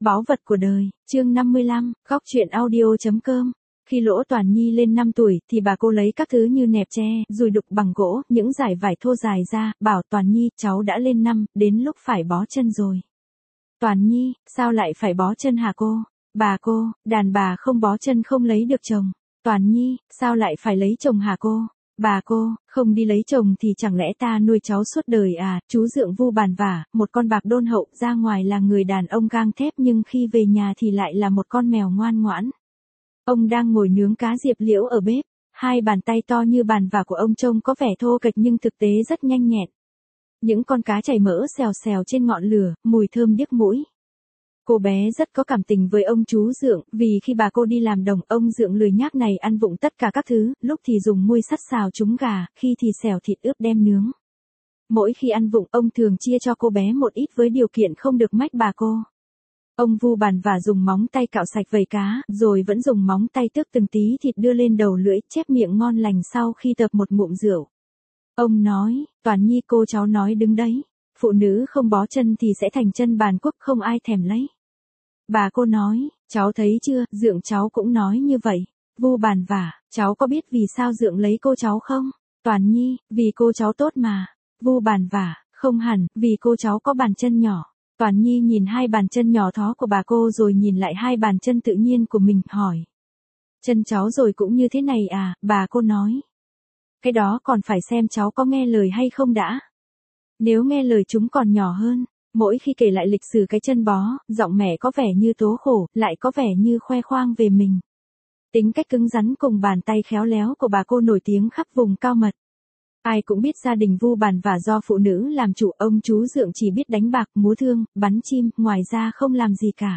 Báu vật của đời, chương 55, góc truyện audio.com. Khi Lỗ Toàn Nhi lên 5 tuổi thì bà cô lấy các thứ như nẹp tre, dùi đục bằng gỗ, những dải vải thô dài ra, bảo Toàn Nhi, cháu đã lên năm, đến lúc phải bó chân rồi. Toàn Nhi, sao lại phải bó chân hả cô? Bà cô, đàn bà không bó chân không lấy được chồng. Toàn Nhi, sao lại phải lấy chồng hả cô? Bà cô, không đi lấy chồng thì chẳng lẽ ta nuôi cháu suốt đời à? Chú Dượng Vu bàn vả, một con bạc đôn hậu, ra ngoài là người đàn ông gang thép nhưng khi về nhà thì lại là một con mèo ngoan ngoãn. Ông đang ngồi nướng cá diệp liễu ở bếp, hai bàn tay to như bàn vả của ông trông có vẻ thô kệch nhưng thực tế rất nhanh nhẹn. Những con cá chảy mỡ xèo xèo trên ngọn lửa, mùi thơm điếc mũi. Cô bé rất có cảm tình với ông chú Dượng, vì khi bà cô đi làm đồng, ông Dượng lười nhác này ăn vụng tất cả các thứ, lúc thì dùng muôi sắt xào trúng gà, khi thì xèo thịt ướp đem nướng. Mỗi khi ăn vụng, ông thường chia cho cô bé một ít với điều kiện không được mách bà cô. Ông Vu bàn và dùng móng tay cạo sạch vầy cá, rồi vẫn dùng móng tay tước từng tí thịt đưa lên đầu lưỡi, chép miệng ngon lành sau khi tập một ngụm rượu. Ông nói, Toàn Nhi cô cháu nói đứng đấy, phụ nữ không bó chân thì sẽ thành chân bàn quốc không ai thèm lấy. Bà cô nói, cháu thấy chưa, Dượng cháu cũng nói như vậy. Vu bàn vả, cháu có biết vì sao Dượng lấy cô cháu không? Toàn Nhi, vì cô cháu tốt mà. Vu bàn vả, không hẳn, vì cô cháu có bàn chân nhỏ. Toàn Nhi nhìn hai bàn chân nhỏ thó của bà cô rồi nhìn lại hai bàn chân tự nhiên của mình, hỏi. Chân cháu rồi cũng như thế này à, bà cô nói. Cái đó còn phải xem cháu có nghe lời hay không đã. Nếu nghe lời chúng còn nhỏ hơn. Mỗi khi kể lại lịch sử cái chân bó, giọng mẹ có vẻ như tố khổ, lại có vẻ như khoe khoang về mình. Tính cách cứng rắn cùng bàn tay khéo léo của bà cô nổi tiếng khắp vùng cao mật. Ai cũng biết gia đình Vu bàn và do phụ nữ làm chủ, ông chú Dượng chỉ biết đánh bạc, múa thương, bắn chim, ngoài ra không làm gì cả.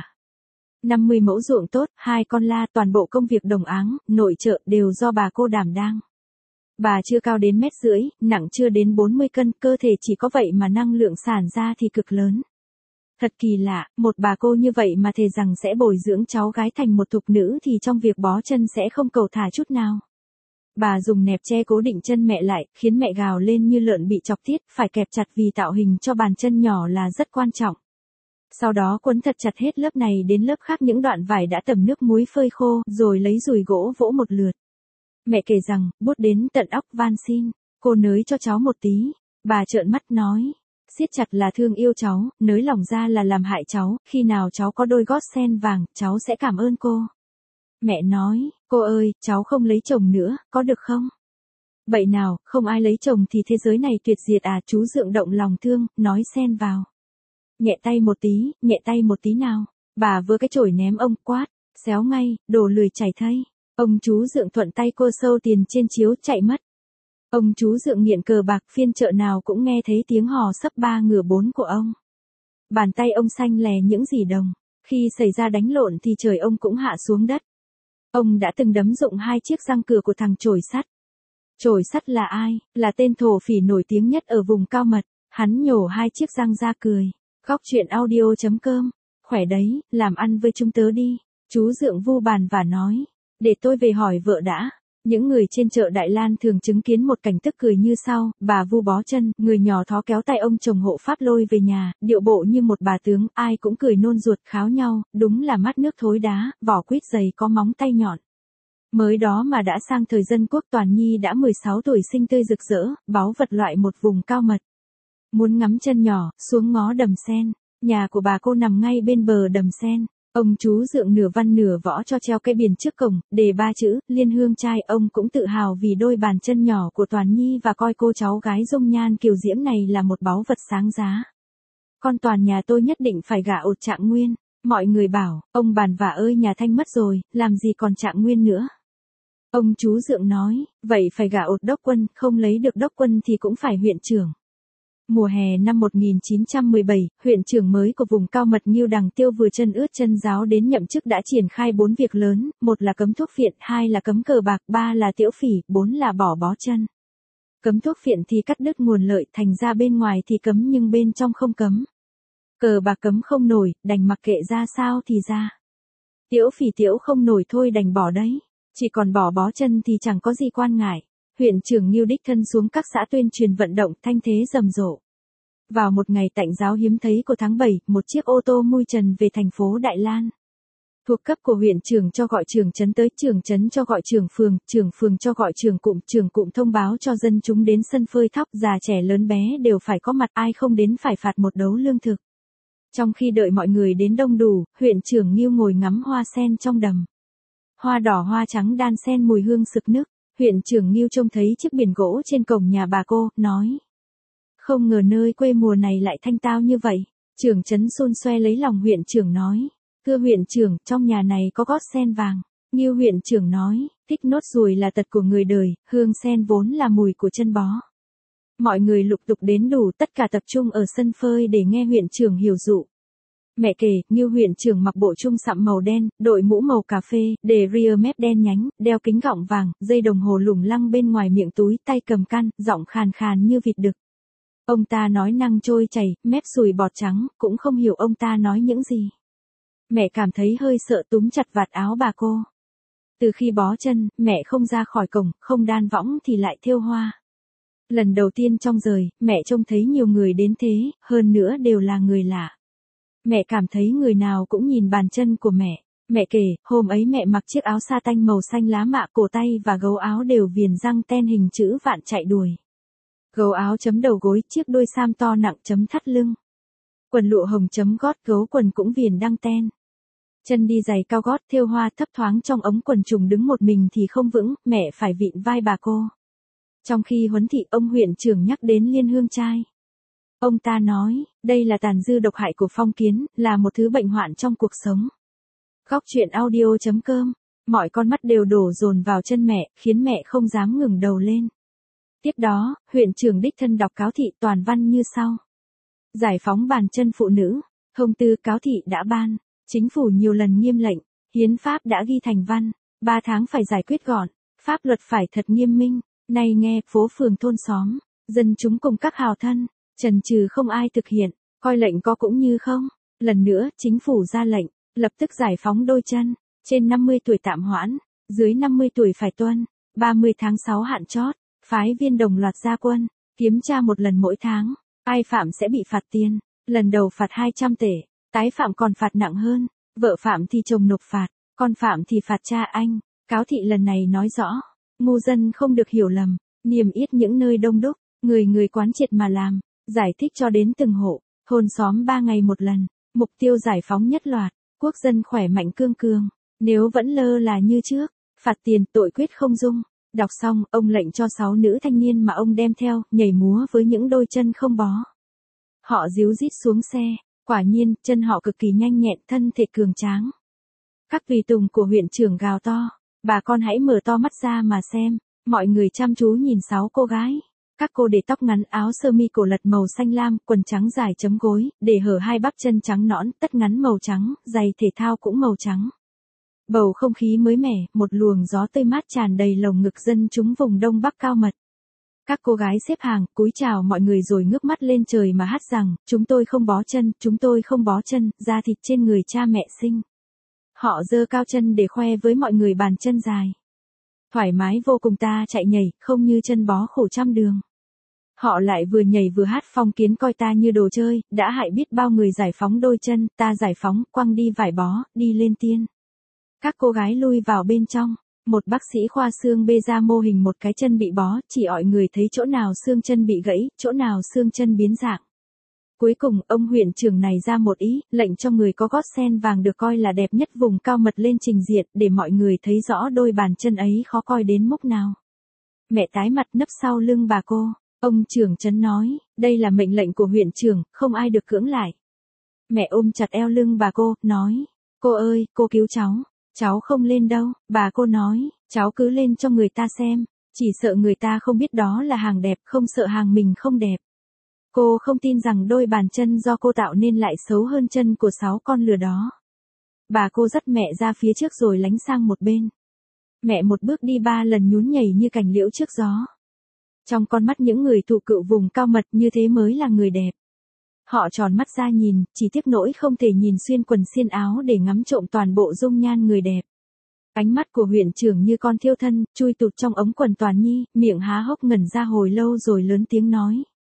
50 mẫu ruộng tốt, 2 con la, toàn bộ công việc đồng áng, nội trợ đều do bà cô đảm đang. Bà chưa cao đến 1,5 mét, nặng chưa đến 40 cân, cơ thể chỉ có vậy mà năng lượng sản ra thì cực lớn. Thật kỳ lạ, một bà cô như vậy mà thề rằng sẽ bồi dưỡng cháu gái thành một thục nữ thì trong việc bó chân sẽ không cầu thả chút nào. Bà dùng nẹp tre cố định chân mẹ lại, khiến mẹ gào lên như lợn bị chọc tiết, phải kẹp chặt vì tạo hình cho bàn chân nhỏ là rất quan trọng. Sau đó quấn thật chặt hết lớp này đến lớp khác những đoạn vải đã tẩm nước muối phơi khô, rồi lấy dùi gỗ vỗ một lượt. Mẹ kể rằng, bút đến tận óc van xin, cô nới cho cháu một tí. Bà trợn mắt nói, siết chặt là thương yêu cháu, nới lỏng ra là làm hại cháu, khi nào cháu có đôi gót sen vàng, cháu sẽ cảm ơn cô. Mẹ nói, cô ơi, cháu không lấy chồng nữa, có được không? Vậy nào, không ai lấy chồng thì thế giới này tuyệt diệt à? Chú Dượng động lòng thương, nói xen vào. Nhẹ tay một tí nào. Bà vừa cái chổi ném ông, quát, xéo ngay, đồ lười chảy thây. Ông chú Dượng thuận tay cô sâu tiền trên chiếu, chạy mất. Ông chú Dượng nghiện cờ bạc, phiên chợ nào cũng nghe thấy tiếng hò sấp 3 ngửa 4 của ông. Bàn tay ông xanh lè những dỉ đồng. Khi xảy ra đánh lộn thì trời ông cũng hạ xuống đất. Ông đã từng đấm rụng 2 chiếc răng cửa của thằng chổi sắt. Chổi sắt là ai? Là tên thổ phỉ nổi tiếng nhất ở vùng cao mật. Hắn nhổ 2 chiếc răng ra cười. Góc truyện audio.com. Khỏe đấy, làm ăn với chúng tớ đi. Chú Dượng Vu bàn và nói. Để tôi về hỏi vợ đã. Những người trên chợ Đại Lan thường chứng kiến một cảnh tức cười như sau, bà Vu bó chân, người nhỏ thó kéo tay ông chồng hộ pháp lôi về nhà, điệu bộ như một bà tướng, ai cũng cười nôn ruột kháo nhau, đúng là mắt nước thối đá, vỏ quýt dày có móng tay nhọn. Mới đó mà đã sang thời dân quốc. Toàn Nhi đã 16 tuổi, xinh tươi rực rỡ, báu vật loại một vùng cao mật. Muốn ngắm chân nhỏ, xuống ngó đầm sen, nhà của bà cô nằm ngay bên bờ đầm sen. Ông chú Dượng nửa văn nửa võ cho treo cây biển trước cổng, đề 3 chữ, Liên Hương trai. Ông cũng tự hào vì đôi bàn chân nhỏ của Toàn Nhi và coi cô cháu gái dung nhan kiều diễm này là một báu vật sáng giá. Con Toàn nhà tôi nhất định phải gả ột Trạng Nguyên. Mọi người bảo, ông bàn vả ơi, nhà Thanh mất rồi, làm gì còn Trạng Nguyên nữa. Ông chú Dượng nói, vậy phải gả ột Đốc Quân, không lấy được Đốc Quân thì cũng phải huyện trưởng. Mùa hè năm 1917, huyện trưởng mới của vùng cao mật Ngưu Đằng Tiêu vừa chân ướt chân ráo đến nhậm chức đã triển khai 4 việc lớn, 1 là cấm thuốc phiện, 2 là cấm cờ bạc, 3 là tiễu phỉ, 4 là bỏ bó chân. Cấm thuốc phiện thì cắt đứt nguồn lợi, thành ra bên ngoài thì cấm nhưng bên trong không cấm. Cờ bạc cấm không nổi, đành mặc kệ ra sao thì ra. Tiễu phỉ tiễu không nổi thôi đành bỏ đấy. Chỉ còn bỏ bó chân thì chẳng có gì quan ngại. Huyện trưởng Ngưu đích thân xuống các xã tuyên truyền vận động, thanh thế rầm rộ. Vào một ngày tạnh giáo hiếm thấy của tháng 7, một chiếc ô tô mui trần về thành phố Đại Lan. Thuộc cấp của huyện trưởng cho gọi trưởng trấn tới, trưởng trấn cho gọi trưởng phường cho gọi trưởng cụm thông báo cho dân chúng đến sân phơi thóc, già trẻ lớn bé đều phải có mặt, ai không đến phải phạt một đấu lương thực. Trong khi đợi mọi người đến đông đủ, huyện trưởng Nghiêu ngồi ngắm hoa sen trong đầm. Hoa đỏ hoa trắng đan xen mùi hương sực nức, huyện trưởng Nghiêu trông thấy chiếc biển gỗ trên cổng nhà bà cô, nói. Không ngờ nơi quê mùa này lại thanh tao như vậy. Trưởng trấn xôn xoe lấy lòng huyện trưởng nói. Thưa huyện trưởng, trong nhà này có gót sen vàng. Nghiêu huyện trưởng nói, thích nốt ruồi là tật của người đời, hương sen vốn là mùi của chân bó. Mọi người lục tục đến đủ, tất cả tập trung ở sân phơi để nghe huyện trưởng hiểu dụ. Mẹ kể, Nghiêu huyện trưởng mặc bộ trung sậm màu đen, đội mũ màu cà phê, để ria mép đen nhánh, đeo kính gọng vàng, dây đồng hồ lủng lăng bên ngoài miệng túi, tay cầm can, giọng khàn khàn như vịt đực. Ông ta nói năng trôi chảy, mép sùi bọt trắng, cũng không hiểu ông ta nói những gì. Mẹ cảm thấy hơi sợ, túm chặt vạt áo bà cô. Từ khi bó chân, mẹ không ra khỏi cổng, không đan võng thì lại thêu hoa. Lần đầu tiên trong đời, mẹ trông thấy nhiều người đến thế, hơn nữa đều là người lạ. Mẹ cảm thấy người nào cũng nhìn bàn chân của mẹ. Mẹ kể, hôm ấy mẹ mặc chiếc áo sa tanh màu xanh lá mạ, cổ tay và gấu áo đều viền răng ten hình chữ vạn chạy đuổi. Gấu áo chấm đầu gối, chiếc đôi sam to nặng chấm thắt lưng. Quần lụa hồng chấm gót, gấu quần cũng viền đăng ten. Chân đi giày cao gót thêu hoa, thấp thoáng trong ống quần trùng, đứng một mình thì không vững, mẹ phải vịn vai bà cô. Trong khi huấn thị, ông huyện trưởng nhắc đến liên hương trai. Ông ta nói, đây là tàn dư độc hại của phong kiến, là một thứ bệnh hoạn trong cuộc sống. Góc truyện audio.com, mọi con mắt đều đổ dồn vào chân mẹ, khiến mẹ không dám ngừng đầu lên. Tiếp đó, huyện trưởng đích thân đọc cáo thị toàn văn như sau. Giải phóng bàn chân phụ nữ, thông tư cáo thị đã ban, chính phủ nhiều lần nghiêm lệnh, hiến pháp đã ghi thành văn, 3 tháng phải giải quyết gọn, pháp luật phải thật nghiêm minh, nay nghe phố phường thôn xóm, dân chúng cùng các hào thân, trần trừ không ai thực hiện, coi lệnh có cũng như không. Lần nữa, chính phủ ra lệnh, lập tức giải phóng đôi chân, trên 50 tuổi tạm hoãn, dưới 50 tuổi phải tuân, 30 tháng 6 hạn chót. Phái viên đồng loạt ra quân, kiểm tra một lần mỗi tháng, ai phạm sẽ bị phạt tiền, lần đầu phạt 200 tể, tái phạm còn phạt nặng hơn, vợ phạm thì chồng nộp phạt, con phạm thì phạt cha anh. Cáo thị lần này nói rõ, ngu dân không được hiểu lầm, niêm yết những nơi đông đúc, người quán triệt mà làm, giải thích cho đến từng hộ, thôn xóm 3 ngày một lần, mục tiêu giải phóng nhất loạt, quốc dân khỏe mạnh cương cường, nếu vẫn lơ là như trước, phạt tiền, tội quyết không dung. Đọc xong, ông lệnh cho 6 nữ thanh niên mà ông đem theo, nhảy múa với những đôi chân không bó. Họ díu dít xuống xe, quả nhiên, chân họ cực kỳ nhanh nhẹn, thân thể cường tráng. Các tùy tùng của huyện trưởng gào to, bà con hãy mở to mắt ra mà xem, mọi người chăm chú nhìn 6 cô gái. Các cô để tóc ngắn, áo sơ mi cổ lật màu xanh lam, quần trắng dài chấm gối, để hở hai bắp chân trắng nõn, tất ngắn màu trắng, giày thể thao cũng màu trắng. Bầu không khí mới mẻ, một luồng gió tươi mát tràn đầy lồng ngực dân chúng vùng Đông Bắc cao mật. Các cô gái xếp hàng, cúi chào mọi người rồi ngước mắt lên trời mà hát rằng, chúng tôi không bó chân, da thịt trên người cha mẹ sinh. Họ giơ cao chân để khoe với mọi người bàn chân dài. Thoải mái vô cùng, ta chạy nhảy, không như chân bó khổ trăm đường. Họ lại vừa nhảy vừa hát, phong kiến coi ta như đồ chơi, đã hại biết bao người, giải phóng đôi chân, ta giải phóng, quăng đi vải bó, đi lên tiên. Các cô gái lui vào bên trong, một bác sĩ khoa xương bê ra mô hình một cái chân bị bó, chỉ ọi người thấy chỗ nào xương chân bị gãy, chỗ nào xương chân biến dạng. Cuối cùng, ông huyện trưởng này ra một ý, lệnh cho người có gót sen vàng được coi là đẹp nhất vùng cao mật lên trình diện, để mọi người thấy rõ đôi bàn chân ấy khó coi đến mức nào. Mẹ tái mặt nấp sau lưng bà cô, ông trưởng trấn nói, đây là mệnh lệnh của huyện trưởng, không ai được cưỡng lại. Mẹ ôm chặt eo lưng bà cô, nói, cô ơi, cô cứu cháu. Cháu không lên đâu, bà cô nói, cháu cứ lên cho người ta xem, chỉ sợ người ta không biết đó là hàng đẹp, không sợ hàng mình không đẹp. Cô không tin rằng đôi bàn chân do cô tạo nên lại xấu hơn chân của 6 con lừa đó. Bà cô dắt mẹ ra phía trước rồi lánh sang một bên. Mẹ một bước đi 3 lần nhún nhảy như cành liễu trước gió. Trong con mắt những người thụ cựu vùng cao mật, như thế mới là người đẹp. Họ tròn mắt ra nhìn, chỉ tiếc nỗi không thể nhìn xuyên quần xiên áo để ngắm trộm toàn bộ dung nhan người đẹp. Ánh mắt của huyện trưởng như con thiêu thân, chui tụt trong ống quần Toàn Nhi, miệng há hốc ngẩn ra hồi lâu rồi lớn tiếng nói.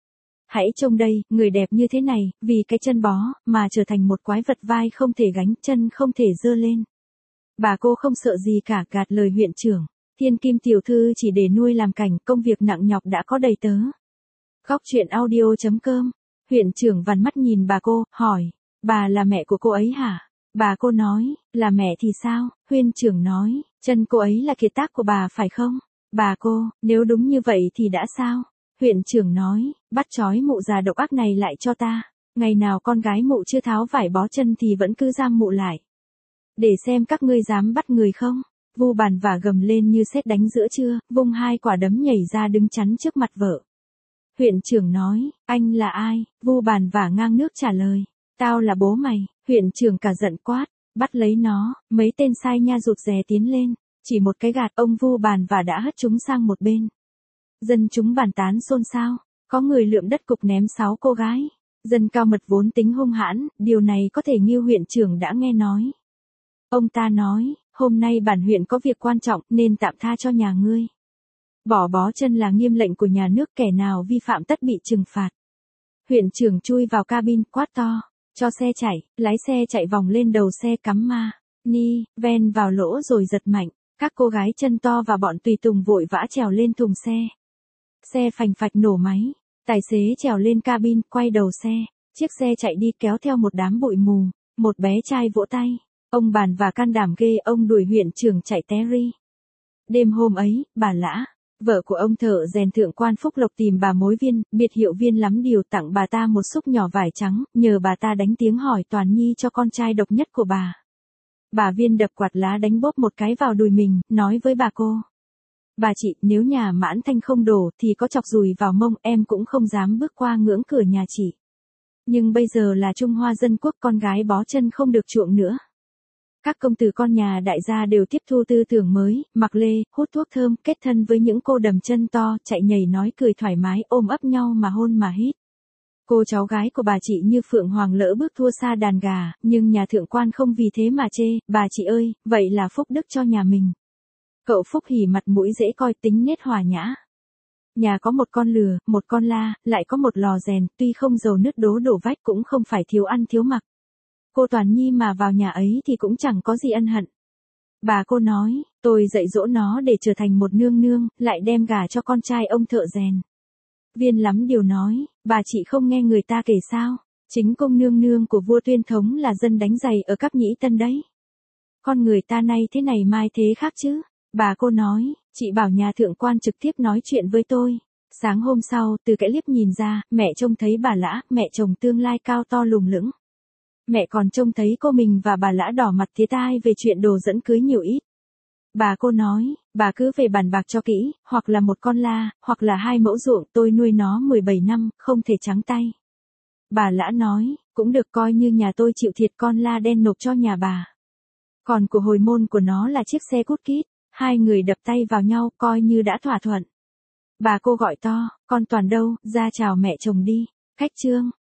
Hãy trông đây, người đẹp như thế này, vì cái chân bó, mà trở thành một quái vật vai không thể gánh, chân không thể giơ lên. Bà cô không sợ gì cả, gạt lời huyện trưởng. Thiên Kim tiểu thư chỉ để nuôi làm cảnh, công việc nặng nhọc đã có đầy tớ. Góc truyện audio.com. Huyện trưởng vằn mắt nhìn bà cô, hỏi, bà là mẹ của cô ấy hả? Bà cô nói, là mẹ thì sao? Huyện trưởng nói, chân cô ấy là kiệt tác của bà phải không? Bà cô, nếu đúng như vậy thì đã sao? Huyện trưởng nói, bắt trói mụ già độc ác này lại cho ta. Ngày nào con gái mụ chưa tháo vải bó chân thì vẫn cứ giam mụ lại. Để xem các ngươi dám bắt người không? Vu Bàn Vả gầm lên như sét đánh giữa trưa, vung hai quả đấm nhảy ra đứng chắn trước mặt vợ. Huyện trưởng nói, anh là ai? Vu Bàn Vả ngang nước trả lời, tao là bố mày. Huyện trưởng cả giận quát, bắt lấy nó. Mấy tên sai nha rụt rè tiến lên, chỉ một cái gạt ông Vu Bàn Vả đã hất chúng sang một bên. Dân chúng bàn tán xôn xao, có người lượm đất cục ném 6 cô gái. Dân Cao Mật vốn tính hung hãn, điều này có thể Ngưu huyện trưởng đã nghe nói. Ông ta nói, hôm nay bản huyện có việc quan trọng nên tạm tha cho nhà ngươi. Bỏ bó chân là nghiêm lệnh của nhà nước, kẻ nào vi phạm tất bị trừng phạt. Huyện trưởng chui vào cabin quát to, cho xe chạy, lái xe chạy vòng lên đầu xe cắm ma, ni, ven vào lỗ rồi giật mạnh. Các cô gái chân to và bọn tùy tùng vội vã trèo lên thùng xe. Xe phành phạch nổ máy, tài xế trèo lên cabin, quay đầu xe, chiếc xe chạy đi kéo theo một đám bụi mù. Một bé trai vỗ tay, ông Bàn Vả can đảm ghê, ông đuổi huyện trưởng chạy té ri. Đêm hôm ấy, bà Lã, vợ của ông thợ rèn thượng quan Phúc Lộc tìm bà mối Viên, biệt hiệu Viên lắm điều, tặng bà ta một xúc nhỏ vải trắng, nhờ bà ta đánh tiếng hỏi Toàn Nhi cho con trai độc nhất của bà. Bà Viên đập quạt lá đánh bóp một cái vào đùi mình, nói với bà cô. Bà chị, nếu nhà Mãn Thanh không đổ thì có chọc dùi vào mông em cũng không dám bước qua ngưỡng cửa nhà chị. Nhưng bây giờ là Trung Hoa dân quốc, con gái bó chân không được chuộng nữa. Các công tử con nhà đại gia đều tiếp thu tư tưởng mới, mặc lê, hút thuốc thơm, kết thân với những cô đầm chân to, chạy nhảy nói cười thoải mái, ôm ấp nhau mà hôn mà hít. Cô cháu gái của bà chị như Phượng Hoàng lỡ bước thua xa đàn gà, nhưng nhà thượng quan không vì thế mà chê, bà chị ơi, vậy là phúc đức cho nhà mình. Cậu Phúc Hỉ mặt mũi dễ coi, tính nết hòa nhã. Nhà có một con lừa, một con la, lại có một lò rèn, tuy không giàu nứt đố đổ vách cũng không phải thiếu ăn thiếu mặc. Cô Toàn Nhi mà vào nhà ấy thì cũng chẳng có gì ân hận. Bà cô nói, tôi dạy dỗ nó để trở thành một nương nương, lại đem gả cho con trai ông thợ rèn. Viên lắm điều nói, bà chị không nghe người ta kể sao, chính công nương nương của vua Tuyên Thống là dân đánh giày ở Cáp Nhĩ Tân đấy. Con người ta nay thế này mai thế khác chứ. Bà cô nói, chị bảo nhà thượng quan trực tiếp nói chuyện với tôi. Sáng hôm sau, từ cái liếc nhìn ra, mẹ trông thấy bà Lã, mẹ chồng tương lai cao to lùng lững. Mẹ còn trông thấy cô mình và bà Lã đỏ mặt tía tai về chuyện đồ dẫn cưới nhiều ít. Bà cô nói, bà cứ về bàn bạc cho kỹ, hoặc là một con la, hoặc là 2 mẫu ruộng, tôi nuôi nó 17 năm, không thể trắng tay. Bà Lã nói, cũng được, coi như nhà tôi chịu thiệt con la đen nộp cho nhà bà. Còn của hồi môn của nó là chiếc xe cút kít. Hai người đập tay vào nhau, coi như đã thỏa thuận. Bà cô gọi to, con Toàn đâu, ra chào mẹ chồng đi. Cách chương.